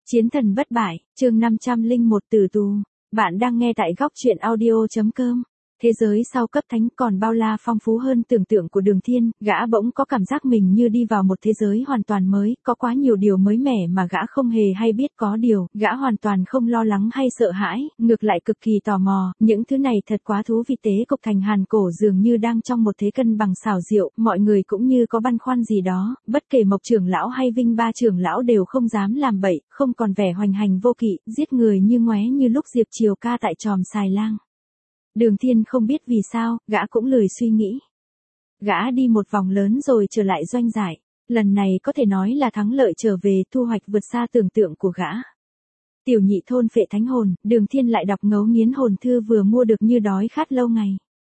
Chiến thần bất bại, chương 501 tử tù. Bạn đang nghe tại góc truyện audio.com. Thế giới sau cấp thánh còn bao la phong phú hơn tưởng tượng của Đường Thiên, gã bỗng có cảm giác mình như đi vào một thế giới hoàn toàn mới, có quá nhiều điều mới mẻ mà gã không hề hay biết, có điều, gã hoàn toàn không lo lắng hay sợ hãi, ngược lại cực kỳ tò mò, những thứ này thật quá thú vị. Tế cục thành Hàn cổ dường như đang trong một thế cân bằng xảo diệu, mọi người cũng như có băn khoăn gì đó, bất kể Mộc trưởng lão hay Vinh Ba trưởng lão đều không dám làm bậy, không còn vẻ hoành hành vô kỵ, giết người như ngoé như lúc Diệp Triều Ca tại Tròm Xài Lang. Đường Thiên không biết vì sao, gã cũng lười suy nghĩ. Gã đi một vòng lớn rồi trở lại doanh trại. Lần này có thể nói là thắng lợi trở về, thu hoạch vượt xa tưởng tượng của gã. Tiểu nhị thôn phệ thánh hồn, Đường Thiên lại đọc ngấu nghiến hồn thư vừa mua được như đói khát lâu ngày.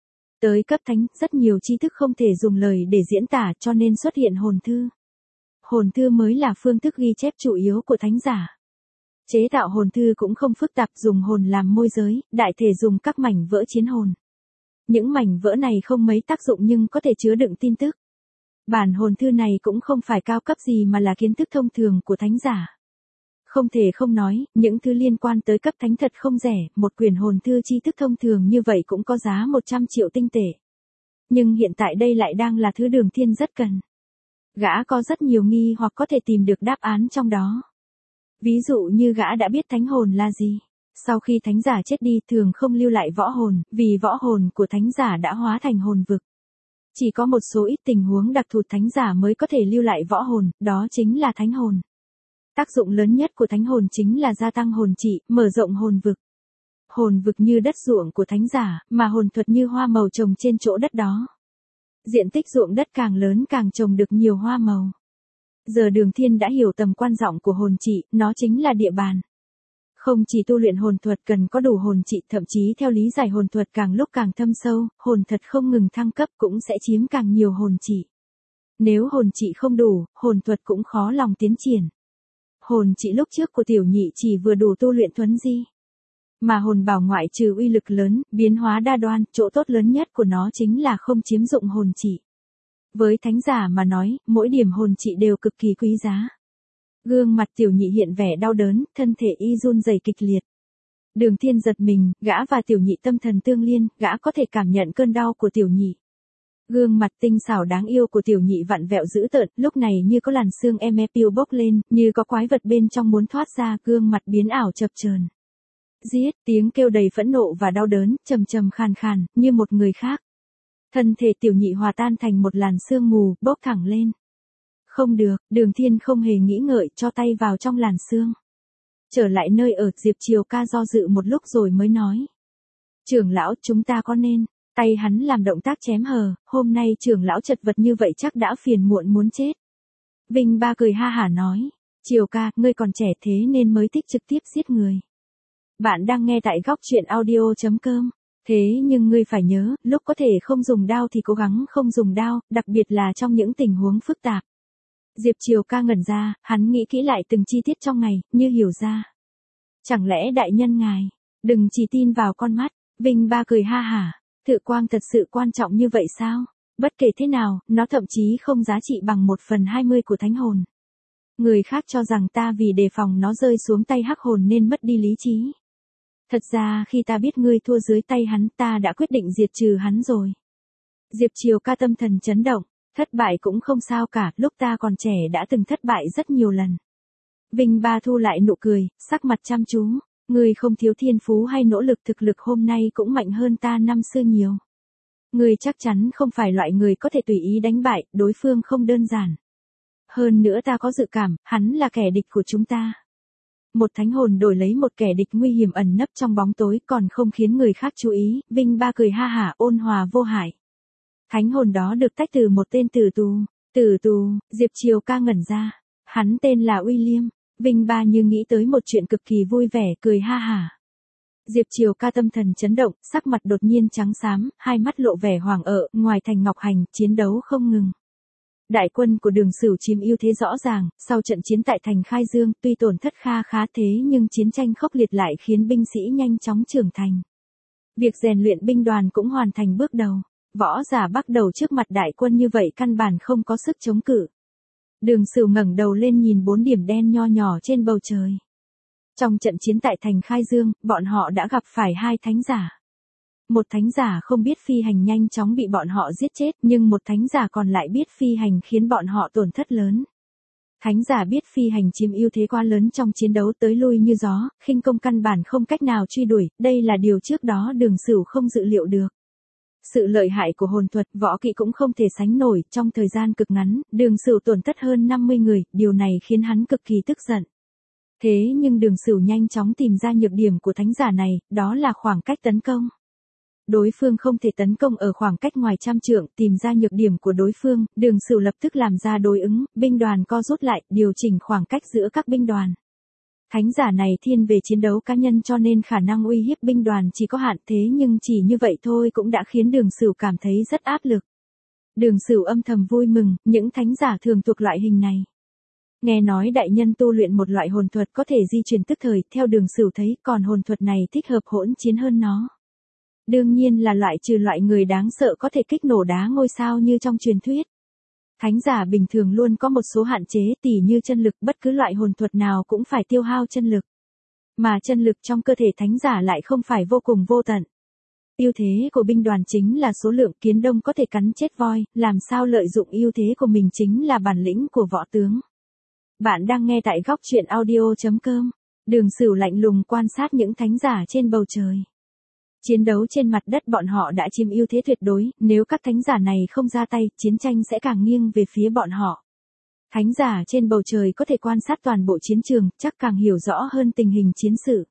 Tới cấp thánh, rất nhiều tri thức không thể dùng lời để diễn tả cho nên xuất hiện hồn thư. Hồn thư mới là phương thức ghi chép chủ yếu của thánh giả. Chế tạo hồn thư cũng không phức tạp, dùng hồn làm môi giới, đại thể dùng các mảnh vỡ chiến hồn. Những mảnh vỡ này không mấy tác dụng nhưng có thể chứa đựng tin tức. Bản hồn thư này cũng không phải cao cấp gì mà là kiến thức thông thường của thánh giả. Không thể không nói, những thứ liên quan tới cấp thánh thật không rẻ, một quyển hồn thư tri thức thông thường như vậy cũng có giá 100 triệu tinh tệ. Nhưng hiện tại đây lại đang là thứ Đường Thiên rất cần. Gã có rất nhiều nghi hoặc có thể tìm được đáp án trong đó. Ví dụ như gã đã biết thánh hồn là gì. Sau khi thánh giả chết đi thường không lưu lại võ hồn, vì võ hồn của thánh giả đã hóa thành hồn vực. Chỉ có một số ít tình huống đặc thù thánh giả mới có thể lưu lại võ hồn, đó chính là thánh hồn. Tác dụng lớn nhất của thánh hồn chính là gia tăng hồn trị, mở rộng hồn vực. Hồn vực như đất ruộng của thánh giả, mà hồn thuật như hoa màu trồng trên chỗ đất đó. Diện tích ruộng đất càng lớn càng trồng được nhiều hoa màu. Giờ Đường Thiên đã hiểu tầm quan trọng của hồn trị, nó chính là địa bàn. Không chỉ tu luyện hồn thuật cần có đủ hồn trị, thậm chí theo lý giải hồn thuật càng lúc càng thâm sâu, hồn thật không ngừng thăng cấp cũng sẽ chiếm càng nhiều hồn trị. Nếu hồn trị không đủ, hồn thuật cũng khó lòng tiến triển. Hồn trị lúc trước của tiểu nhị chỉ vừa đủ tu luyện thuấn di. Mà hồn bảo ngoại trừ uy lực lớn, biến hóa đa đoan, chỗ tốt lớn nhất của nó chính là không chiếm dụng hồn trị. Với thánh giả mà nói, mỗi điểm hồn trị đều cực kỳ quý giá. Gương mặt tiểu nhị hiện vẻ đau đớn, thân thể y run rẩy kịch liệt. Đường Thiên giật mình, gã và tiểu nhị tâm thần tương liên, gã có thể cảm nhận cơn đau của tiểu nhị. Gương mặt tinh xảo đáng yêu của tiểu nhị vặn vẹo dữ tợn, lúc này như có làn xương piu bốc lên, như có quái vật bên trong muốn thoát ra, gương mặt biến ảo chập chờn. Giết, tiếng kêu đầy phẫn nộ và đau đớn, trầm trầm khàn khàn, như một người khác. Thân thể tiểu nhị hòa tan thành một làn sương mù, bốc thẳng lên. Không được, Đường Thiên không hề nghĩ ngợi, cho tay vào trong làn sương. Trở lại nơi ở, Diệp Triều Ca do dự một lúc rồi mới nói. Trưởng lão, chúng ta có nên, tay hắn làm động tác chém hờ, hôm nay trưởng lão chật vật như vậy chắc đã phiền muộn muốn chết. Vinh Ba cười ha hả nói, Triều Ca, ngươi còn trẻ thế nên mới thích trực tiếp giết người. Bạn đang nghe tại góc truyện audio.com. Thế nhưng ngươi phải nhớ, lúc có thể không dùng đao thì cố gắng không dùng đao, đặc biệt là trong những tình huống phức tạp. Diệp Triều Ca ngẩn ra, hắn nghĩ kỹ lại từng chi tiết trong ngày, như hiểu ra. Chẳng lẽ đại nhân ngài, đừng chỉ tin vào con mắt, Vinh Ba cười ha hả, tự quang thật sự quan trọng như vậy sao? Bất kể thế nào, nó thậm chí không giá trị bằng 1/20 của thánh hồn. Người khác cho rằng ta vì đề phòng nó rơi xuống tay hắc hồn nên mất đi lý trí. Thật ra khi ta biết ngươi thua dưới tay hắn, ta đã quyết định diệt trừ hắn rồi. Diệp Triều Ca tâm thần chấn động, thất bại cũng không sao cả, lúc ta còn trẻ đã từng thất bại rất nhiều lần. Vinh Ba thu lại nụ cười, sắc mặt chăm chú, ngươi không thiếu thiên phú hay nỗ lực, thực lực hôm nay cũng mạnh hơn ta năm xưa nhiều. Ngươi chắc chắn không phải loại người có thể tùy ý đánh bại, đối phương không đơn giản. Hơn nữa ta có dự cảm, hắn là kẻ địch của chúng ta. Một thánh hồn đổi lấy một kẻ địch nguy hiểm ẩn nấp trong bóng tối còn không khiến người khác chú ý, Vinh Ba cười ha hả ôn hòa vô hại. Thánh hồn đó được tách từ một tên tử tù, Diệp Triều Ca ngẩn ra, hắn tên là William, Vinh Ba như nghĩ tới một chuyện cực kỳ vui vẻ, cười ha hả. Diệp Triều Ca tâm thần chấn động, sắc mặt đột nhiên trắng xám, hai mắt lộ vẻ hoảng ợ, ngoài thành Ngọc Hành, chiến đấu không ngừng. Đại quân của Đường Sửu chiếm ưu thế rõ ràng, sau trận chiến tại thành Khai Dương, tuy tổn thất kha khá thế nhưng chiến tranh khốc liệt lại khiến binh sĩ nhanh chóng trưởng thành. Việc rèn luyện binh đoàn cũng hoàn thành bước đầu. Võ giả bắt đầu trước mặt đại quân như vậy căn bản không có sức chống cự. Đường Sửu ngẩng đầu lên nhìn 4 điểm đen nho nhỏ trên bầu trời. Trong trận chiến tại thành Khai Dương, bọn họ đã gặp phải hai thánh giả. Một thánh giả không biết phi hành nhanh chóng bị bọn họ giết chết, nhưng một thánh giả còn lại biết phi hành khiến bọn họ tổn thất lớn. Thánh giả biết phi hành chiếm ưu thế quá lớn trong chiến đấu tới lui như gió, khinh công căn bản không cách nào truy đuổi, đây là điều trước đó Đường Sửu không dự liệu được. Sự lợi hại của hồn thuật, võ kỹ cũng không thể sánh nổi, trong thời gian cực ngắn, Đường Sửu tổn thất hơn 50 người, điều này khiến hắn cực kỳ tức giận. Thế nhưng Đường Sửu nhanh chóng tìm ra nhược điểm của thánh giả này, đó là khoảng cách tấn công. Đối phương không thể tấn công ở khoảng cách ngoài trăm trượng, tìm ra nhược điểm của đối phương, Đường Sửu lập tức làm ra đối ứng, binh đoàn co rút lại, điều chỉnh khoảng cách giữa các binh đoàn. Thánh giả này thiên về chiến đấu cá nhân cho nên khả năng uy hiếp binh đoàn chỉ có hạn, thế nhưng chỉ như vậy thôi cũng đã khiến Đường Sửu cảm thấy rất áp lực. Đường Sửu âm thầm vui mừng, những thánh giả thường thuộc loại hình này. Nghe nói đại nhân tu luyện một loại hồn thuật có thể di chuyển tức thời, theo Đường Sửu thấy, còn hồn thuật này thích hợp hỗn chiến hơn nó. Đương nhiên là loại trừ loại người đáng sợ có thể kích nổ đá ngôi sao như trong truyền thuyết. Thánh giả bình thường luôn có một số hạn chế, tỉ như chân lực, bất cứ loại hồn thuật nào cũng phải tiêu hao chân lực. Mà chân lực trong cơ thể thánh giả lại không phải vô cùng vô tận. Ưu thế của binh đoàn chính là số lượng, kiến đông có thể cắn chết voi, làm sao lợi dụng ưu thế của mình chính là bản lĩnh của võ tướng. Bạn đang nghe tại góc truyện audio.com. Đường Sửu lạnh lùng quan sát những thánh giả trên bầu trời. Chiến đấu trên mặt đất bọn họ đã chiếm ưu thế tuyệt đối, nếu các thánh giả này không ra tay, chiến tranh sẽ càng nghiêng về phía bọn họ. Thánh giả trên bầu trời có thể quan sát toàn bộ chiến trường, chắc càng hiểu rõ hơn tình hình chiến sự.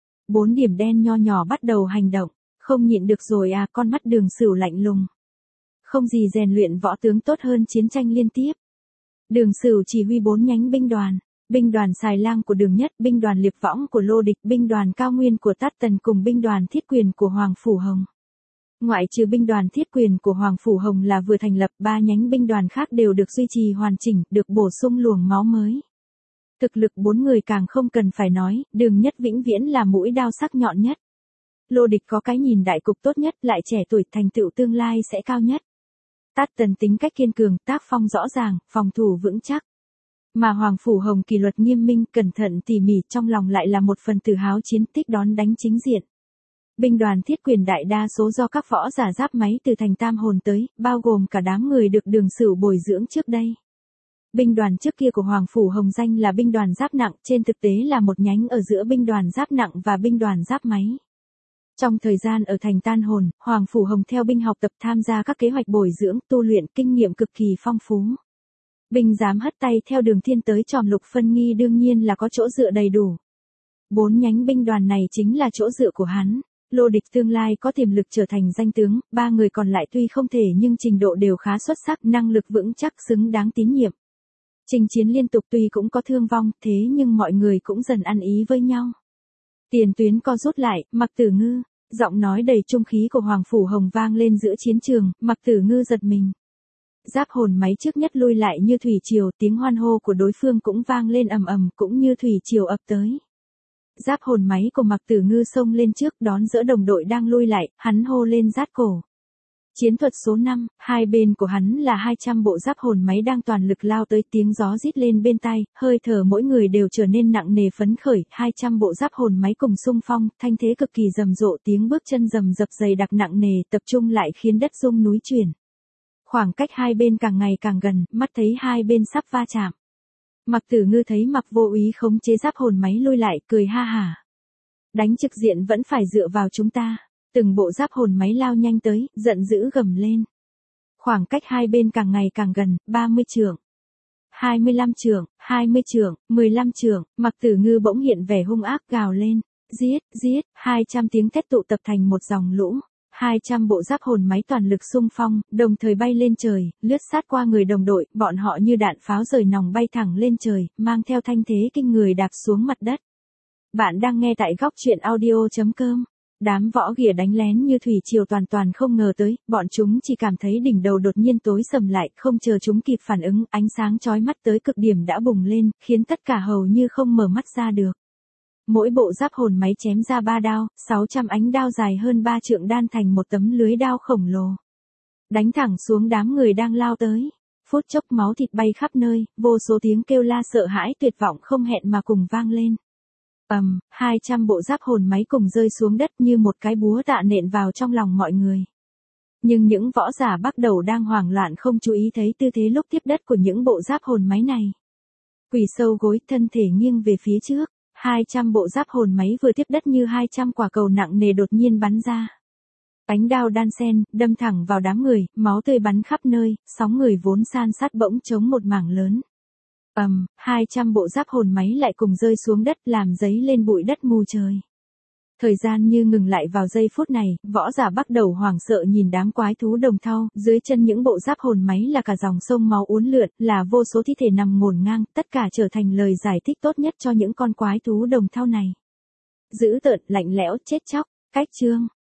4 điểm đen nho nhỏ bắt đầu hành động, không nhịn được rồi à, con mắt Đường Sửu lạnh lùng. Không gì rèn luyện võ tướng tốt hơn chiến tranh liên tiếp. Đường Sửu chỉ huy 4 nhánh binh đoàn. Binh đoàn Xài Lang của Đường Nhất, binh đoàn Liệp Võng của Lô Địch, binh đoàn Cao Nguyên của Tát Tần cùng binh đoàn Thiết Quyền của Hoàng Phủ Hồng. Ngoại trừ binh đoàn Thiết Quyền của Hoàng Phủ Hồng là vừa thành lập, 3 nhánh binh đoàn khác đều được duy trì hoàn chỉnh, được bổ sung luồng máu mới. Thực lực 4 người càng không cần phải nói, Đường Nhất vĩnh viễn là mũi đao sắc nhọn nhất. Lô Địch có cái nhìn đại cục tốt nhất, lại trẻ tuổi, thành tựu tương lai sẽ cao nhất. Tát Tần tính cách kiên cường, tác phong rõ ràng, phòng thủ vững chắc. Mà Hoàng Phủ Hồng kỷ luật nghiêm minh, cẩn thận tỉ mỉ, trong lòng lại là một phần tự háo chiến tích đón đánh chính diện. Binh đoàn Thiết Quyền đại đa số do các võ giả giáp máy từ thành Tam Hồn tới, bao gồm cả đám người được Đường Sửu bồi dưỡng trước đây. Binh đoàn trước kia của Hoàng Phủ Hồng danh là binh đoàn giáp nặng, trên thực tế là một nhánh ở giữa binh đoàn giáp nặng và binh đoàn giáp máy. Trong thời gian ở thành Tam Hồn, Hoàng Phủ Hồng theo binh học tập, tham gia các kế hoạch bồi dưỡng, tu luyện, kinh nghiệm cực kỳ phong phú. Binh dám hất tay theo Đường Thiên tới Tròm Lục Phân Nghi đương nhiên là có chỗ dựa đầy đủ. 4 nhánh binh đoàn này chính là chỗ dựa của hắn. Lô Địch tương lai có tiềm lực trở thành danh tướng, 3 người còn lại tuy không thể nhưng trình độ đều khá xuất sắc, năng lực vững chắc, xứng đáng tín nhiệm. Chinh chiến liên tục tuy cũng có thương vong, thế nhưng mọi người cũng dần ăn ý với nhau. Tiền tuyến co rút lại, Mạc Tử Ngư, giọng nói đầy trung khí của Hoàng Phủ Hồng vang lên giữa chiến trường, Mạc Tử Ngư giật mình. Giáp hồn máy trước nhất lui lại như thủy triều, tiếng hoan hô của đối phương cũng vang lên ầm ầm, cũng như thủy triều ập tới. Giáp hồn máy của Mạc Tử Ngư xông lên trước, đón đỡ đồng đội đang lui lại, hắn hô lên rát cổ. Chiến thuật số 5, hai bên của hắn là 200 bộ giáp hồn máy đang toàn lực lao tới, tiếng gió rít lên bên tai, hơi thở mỗi người đều trở nên nặng nề phấn khởi, 200 bộ giáp hồn máy cùng xung phong, thanh thế cực kỳ rầm rộ, tiếng bước chân rầm rập dày đặc nặng nề, tập trung lại khiến đất rung núi chuyển. Khoảng cách hai bên càng ngày càng gần, mắt thấy hai bên sắp va chạm. Mạc Tử Ngư thấy Mạc Vô Úy khống chế giáp hồn máy lui lại, cười ha hả. Đánh trực diện vẫn phải dựa vào chúng ta. Từng bộ giáp hồn máy lao nhanh tới, giận dữ gầm lên. Khoảng cách hai bên càng ngày càng gần, 30 trượng. 25 trượng, 20 trượng, 15 trượng, Mạc Tử Ngư bỗng hiện vẻ hung ác gào lên. Giết, giết, 200 tiếng thét tụ tập thành một dòng lũ. 200 bộ giáp hồn máy toàn lực xung phong, đồng thời bay lên trời, lướt sát qua người đồng đội, bọn họ như đạn pháo rời nòng bay thẳng lên trời, mang theo thanh thế kinh người đạp xuống mặt đất. Bạn đang nghe tại góc truyện audio.com. Đám võ ghìa đánh lén như thủy triều toàn không ngờ tới, bọn chúng chỉ cảm thấy đỉnh đầu đột nhiên tối sầm lại, không chờ chúng kịp phản ứng, ánh sáng chói mắt tới cực điểm đã bùng lên, khiến tất cả hầu như không mở mắt ra được. Mỗi bộ giáp hồn máy chém ra 3 đao, 600 ánh đao dài hơn 3 trượng đan thành một tấm lưới đao khổng lồ. Đánh thẳng xuống đám người đang lao tới. Phút chốc máu thịt bay khắp nơi, vô số tiếng kêu la sợ hãi tuyệt vọng không hẹn mà cùng vang lên. 200 bộ giáp hồn máy cùng rơi xuống đất như một cái búa tạ nện vào trong lòng mọi người. Nhưng những võ giả bắt đầu đang hoảng loạn không chú ý thấy tư thế lúc tiếp đất của những bộ giáp hồn máy này. Quỳ sâu gối, thân thể nghiêng về phía trước, 200 bộ giáp hồn máy vừa tiếp đất như 200 quả cầu nặng nề đột nhiên bắn ra. Ánh đao đan sen, đâm thẳng vào đám người, máu tươi bắn khắp nơi, sóng người vốn san sát bỗng trống một mảng lớn. 200 bộ giáp hồn máy lại cùng rơi xuống đất làm dấy lên bụi đất mù trời. Thời gian như ngừng lại vào giây phút này, võ giả bắt đầu hoảng sợ nhìn đám quái thú đồng thau, dưới chân những bộ giáp hồn máy là cả dòng sông máu uốn lượn, là vô số thi thể nằm ngổn ngang, tất cả trở thành lời giải thích tốt nhất cho những con quái thú đồng thau này. Dữ tợn, lạnh lẽo, chết chóc, cách chương.